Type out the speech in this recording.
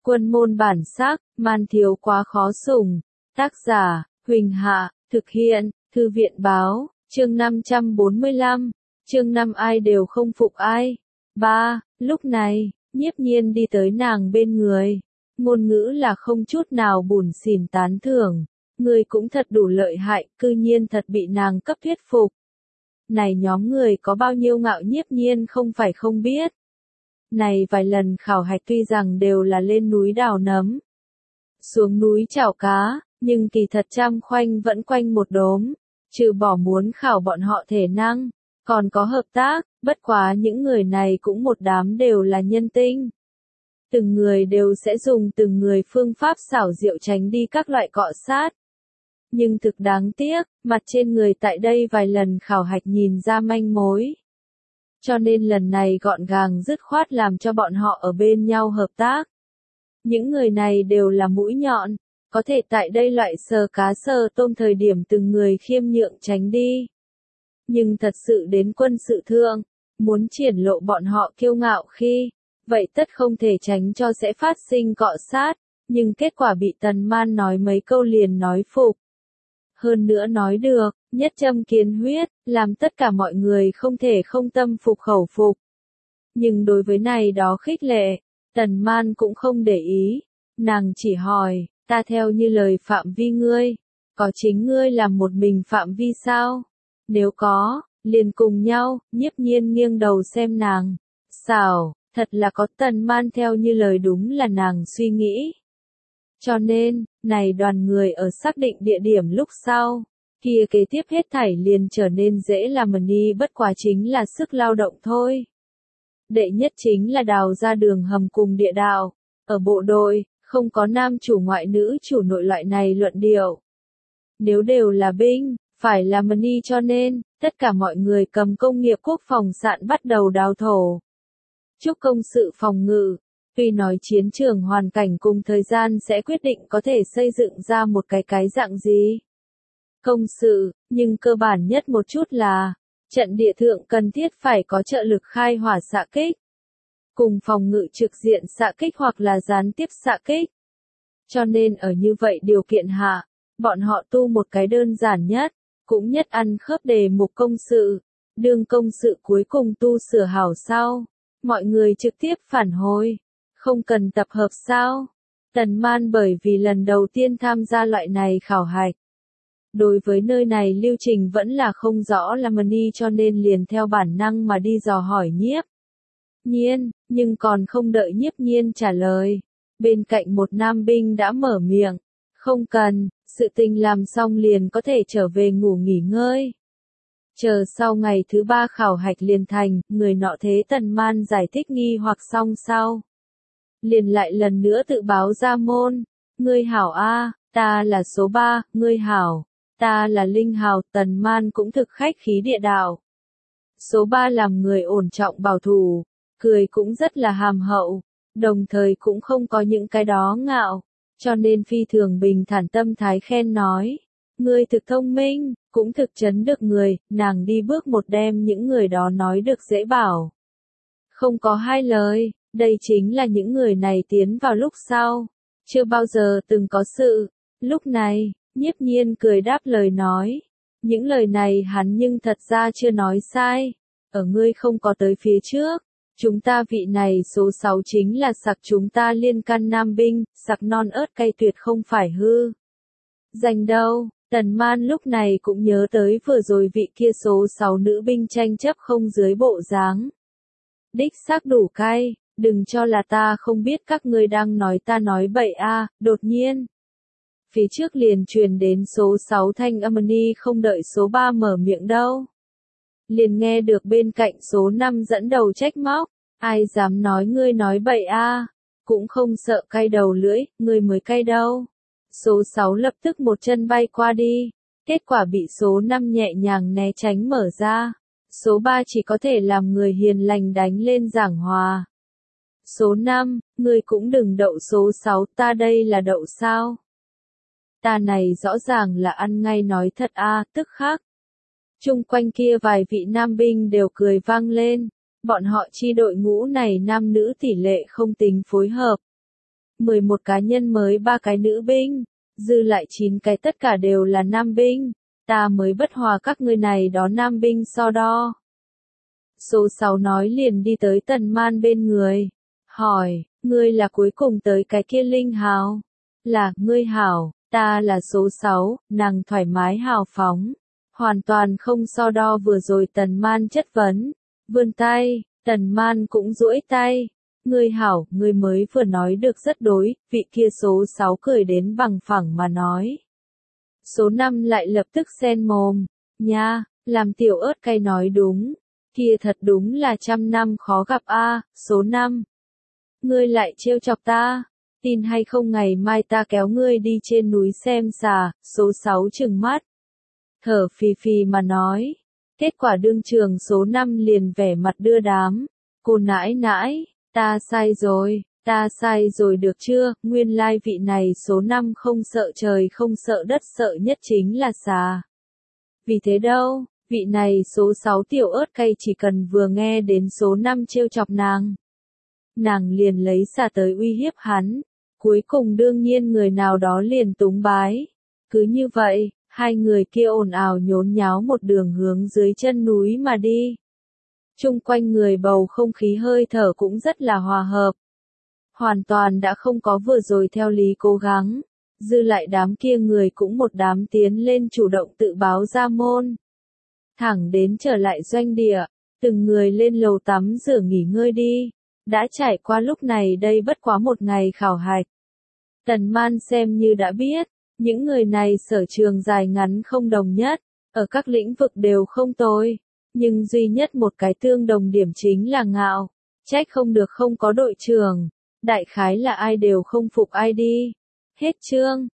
Quân môn bản sắc, man thiếu quá khó sủng. Tác giả, Huỳnh Hạ, thực hiện, Thư viện báo, chương 545, chương 5 ai đều không phục ai. 3. Lúc này, Nhiếp Nhiên đi tới nàng bên người. Ngôn ngữ là không chút nào bủn xỉn tán thưởng. Người cũng thật đủ lợi hại, cư nhiên thật bị nàng cấp thuyết phục. Này nhóm người có bao nhiêu ngạo Nhiếp Nhiên không phải không biết. Này vài lần khảo hạch tuy rằng đều là lên núi đào nấm, xuống núi chảo cá, nhưng kỳ thật trăm khoanh vẫn quanh một đốm, trừ bỏ muốn khảo bọn họ thể năng, còn có hợp tác, bất quá những người này cũng một đám đều là nhân tinh. Từng người đều sẽ dùng từng người phương pháp xảo diệu tránh đi các loại cọ sát. Nhưng thực đáng tiếc, mặt trên người tại đây vài lần khảo hạch nhìn ra manh mối. Cho nên lần này gọn gàng dứt khoát làm cho bọn họ ở bên nhau hợp tác. Những người này đều là mũi nhọn, có thể tại đây loại sờ cá sờ tôm thời điểm từng người khiêm nhượng tránh đi. Nhưng thật sự đến quân sự thượng, muốn triển lộ bọn họ kiêu ngạo khi, vậy tất không thể tránh cho sẽ phát sinh cọ sát, nhưng kết quả bị Tần Man nói mấy câu liền nói phục. Hơn nữa nói được, nhất châm kiến huyết, làm tất cả mọi người không thể không tâm phục khẩu phục. Nhưng đối với này đó khích lệ, Tần Man cũng không để ý, nàng chỉ hỏi, ta theo như lời phạm vi ngươi, có chính ngươi làm một mình phạm vi sao? Nếu có, liền cùng nhau. Nhiếp Nhiên nghiêng đầu xem nàng, xảo, thật là có. Tần Man theo như lời đúng là nàng suy nghĩ. Cho nên, này đoàn người ở xác định địa điểm lúc sau, kia kế tiếp hết thảy liền trở nên dễ làm đi, bất quá chính là sức lao động thôi. Đệ nhất chính là đào ra đường hầm cùng địa đạo. Ở bộ đội, không có nam chủ ngoại nữ chủ nội loại này luận điệu. Nếu đều là binh, phải là money, cho nên, tất cả mọi người cầm công nghiệp quốc phòng sạn bắt đầu đào thổ. Chúc công sự phòng ngự. Tuy nói chiến trường hoàn cảnh cùng thời gian sẽ quyết định có thể xây dựng ra một cái dạng gì. Công sự, nhưng cơ bản nhất một chút là, trận địa thượng cần thiết phải có trợ lực khai hỏa xạ kích. Cùng phòng ngự trực diện xạ kích hoặc là gián tiếp xạ kích. Cho nên ở như vậy điều kiện hạ, bọn họ tu một cái đơn giản nhất, cũng nhất ăn khớp đề mục công sự. Đương công sự cuối cùng tu sửa hảo sau, mọi người trực tiếp phản hồi. Không cần tập hợp sao? Tần Man bởi vì lần đầu tiên tham gia loại này khảo hạch. Đối với nơi này lưu trình vẫn là không rõ là money, cho nên liền theo bản năng mà đi dò hỏi Nhiếp Nhiên, nhưng còn không đợi Nhiếp Nhiên trả lời. Bên cạnh một nam binh đã mở miệng, không cần, sự tình làm xong liền có thể trở về ngủ nghỉ ngơi. Chờ sau ngày thứ 3 khảo hạch liền thành, người nọ thế Tần Man giải thích nghi hoặc xong sau. Liền lại lần nữa tự báo ra môn, ngươi hảo a, ta là số 3, ngươi hảo, ta là Linh Hào. Tần Man cũng thực khách khí địa đạo. Số 3 làm người ổn trọng bảo thủ, cười cũng rất là hàm hậu, đồng thời cũng không có những cái đó ngạo, cho nên phi thường bình thản tâm thái khen nói, ngươi thực thông minh, cũng thực chấn được người. Nàng đi bước một đem những người đó nói được dễ bảo. Không có hai lời. Đây chính là những người này tiến vào lúc sau, chưa bao giờ từng có sự. Lúc này, Nhiếp Nhiên cười đáp lời nói. Những lời này hắn nhưng thật ra chưa nói sai. Ở ngươi không có tới phía trước, chúng ta vị này số 6 chính là sặc chúng ta liên can nam binh, sặc non ớt cay tuyệt không phải hư. Dành đâu, Tần Man lúc này cũng nhớ tới vừa rồi vị kia số 6 nữ binh tranh chấp không dưới bộ dáng. Đích xác đủ cay. Đừng cho là ta không biết các ngươi đang nói ta nói bậy a. Đột nhiên, phía trước liền truyền đến số 6 thanh âm ni, không đợi số 3 mở miệng đâu. Liền nghe được bên cạnh số 5 dẫn đầu trách móc, ai dám nói ngươi nói bậy a, cũng không sợ cay đầu lưỡi, ngươi mới cay đâu. Số 6 lập tức một chân bay qua đi, kết quả bị số 5 nhẹ nhàng né tránh mở ra. Số 3 chỉ có thể làm người hiền lành đánh lên giảng hòa. Số 5, ngươi cũng đừng đậu số 6, ta đây là đậu sao? Ta này rõ ràng là ăn ngay nói thật a. Tức khắc. Chung quanh kia vài vị nam binh đều cười vang lên, bọn họ chi đội ngũ này nam nữ tỷ lệ không tính phối hợp. 11 cá nhân mới 3 cái nữ binh, dư lại 9 cái tất cả đều là nam binh. Ta mới bất hòa các ngươi này đó nam binh so đo. Số 6 nói liền đi tới Tần Man bên người. Hỏi, ngươi là cuối cùng tới cái kia linh hào? Là, ngươi hảo, ta là số 6, nàng thoải mái hào phóng. Hoàn toàn không so đo vừa rồi Tần Man chất vấn. Vươn tay, Tần Man cũng duỗi tay. Ngươi hảo, ngươi mới vừa nói được rất đối, vị kia số 6 cười đến bằng phẳng mà nói. Số 5 lại lập tức xen mồm. Nha, làm tiểu ớt cay nói đúng. Kia thật đúng là trăm năm khó gặp a. Số 5. Ngươi lại trêu chọc ta. Tin hay không ngày mai ta kéo ngươi đi trên núi xem xà. Số 6 trừng mắt. Thở phì phì mà nói. Kết quả đương trường số 5 liền vẻ mặt đưa đám. Cô nãi nãi, ta sai rồi được chưa, nguyên lai vị này số 5 không sợ trời không sợ đất sợ nhất chính là xà. Vì thế đâu, vị này số 6 tiểu ớt cay chỉ cần vừa nghe đến số 5 trêu chọc nàng liền lấy xà tới uy hiếp hắn, cuối cùng đương nhiên người nào đó liền túng bái. Cứ như vậy, hai người kia ồn ào nhốn nháo một đường hướng dưới chân núi mà đi. Chung quanh người bầu không khí hơi thở cũng rất là hòa hợp. Hoàn toàn đã không có vừa rồi theo lý cố gắng. Dư lại đám kia người cũng một đám tiến lên chủ động tự báo ra môn. Thẳng đến trở lại doanh địa, từng người lên lầu tắm rửa nghỉ ngơi đi. Đã trải qua lúc này đây bất quá một ngày khảo hạch. Tần Man xem như đã biết, những người này sở trường dài ngắn không đồng nhất, ở các lĩnh vực đều không tồi. Nhưng duy nhất một cái tương đồng điểm chính là ngạo, trách không được không có đội trưởng, đại khái là ai đều không phục ai đi. Hết chương.